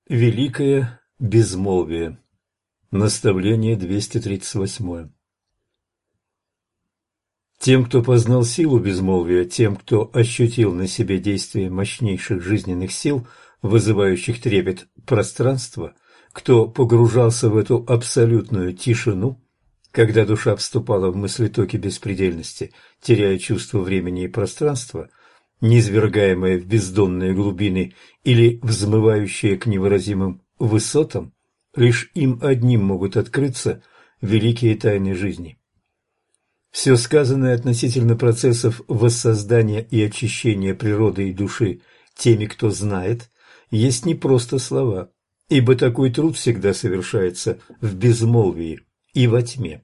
Великое безмолвие. Наставление 238. Тем, кто познал силу безмолвия, тем, кто ощутил на себе действие мощнейших жизненных сил, вызывающих трепет пространства, кто погружался в эту абсолютную тишину, когда душа вступала в мыслетоки беспредельности, теряя чувство времени и пространства, низвергаемые в бездонные глубины или взмывающие к невыразимым высотам, лишь им одним могут открыться великие тайны жизни. Все сказанное относительно процессов воссоздания и очищения природы и души теми, кто знает, есть не просто слова, ибо такой труд всегда совершается в безмолвии и во тьме.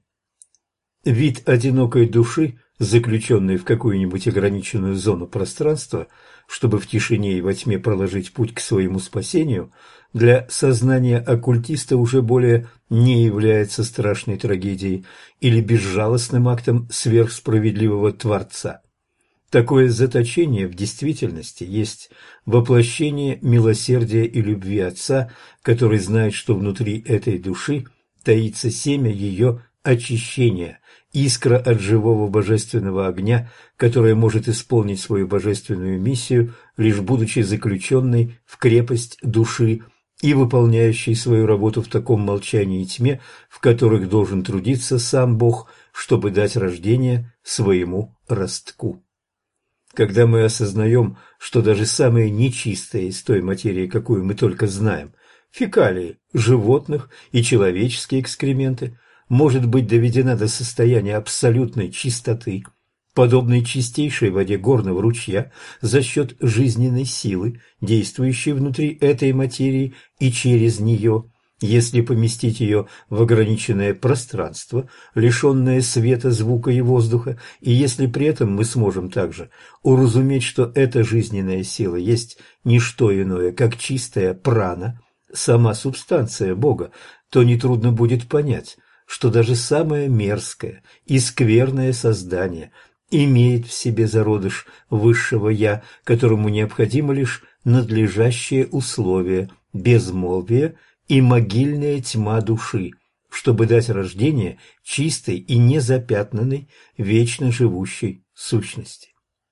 Вид одинокой души, заключенной в какую-нибудь ограниченную зону пространства, чтобы в тишине и во тьме проложить путь к своему спасению, для сознания оккультиста уже более не является страшной трагедией или безжалостным актом сверхсправедливого Творца. Такое заточение в действительности есть воплощение милосердия и любви Отца, который знает, что внутри этой души таится семя ее очищения, искра от живого божественного огня, которая может исполнить свою божественную миссию, лишь будучи заключенной в крепость души и выполняющей свою работу в таком молчании и тьме, в которых должен трудиться сам Бог, чтобы дать рождение своему ростку. Когда мы осознаем, что даже самые нечистые из той материи, какую мы только знаем, фекалии животных и человеческие экскременты, может быть доведена до состояния абсолютной чистоты, подобной чистейшей воде горного ручья, за счет жизненной силы, действующей внутри этой материи и через нее, если поместить ее в ограниченное пространство, лишенное света, звука и воздуха, и если при этом мы сможем также уразуметь, что эта жизненная сила есть не что иное, как чистая прана, сама субстанция Бога, то нетрудно будет понять, что даже самое мерзкое и скверное создание имеет в себе зародыш высшего «Я», которому необходимо лишь надлежащее условие – безмолвие и могильная тьма души, чтобы дать рождение чистой и незапятнанной, вечно живущей сущности.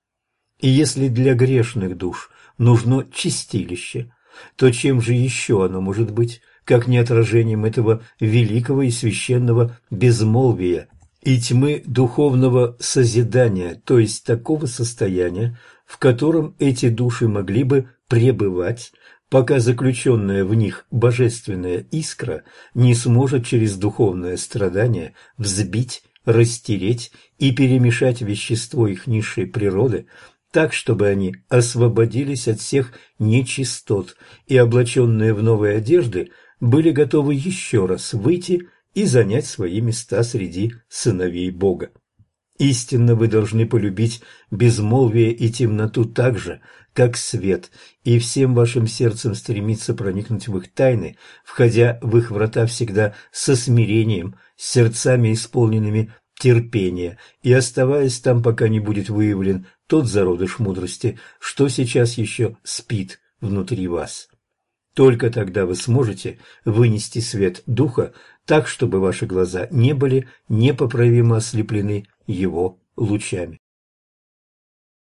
И если для грешных душ нужно чистилище, то чем же еще оно может быть, как не отражением этого великого и священного безмолвия и тьмы духовного созидания, то есть такого состояния, в котором эти души могли бы пребывать, пока заключенная в них божественная искра не сможет через духовное страдание взбить, растереть и перемешать вещество их низшей природы, так, чтобы они освободились от всех нечистот и, облаченные в новые одежды, были готовы еще раз выйти и занять свои места среди сыновей Бога. Истинно вы должны полюбить безмолвие и темноту так же, как свет, и всем вашим сердцем стремиться проникнуть в их тайны, входя в их врата всегда со смирением, с сердцами исполненными терпения, и оставаясь там, пока не будет выявлен тот зародыш мудрости, что сейчас еще спит внутри вас. Только тогда вы сможете вынести свет Духа так, чтобы ваши глаза не были непоправимо ослеплены его лучами.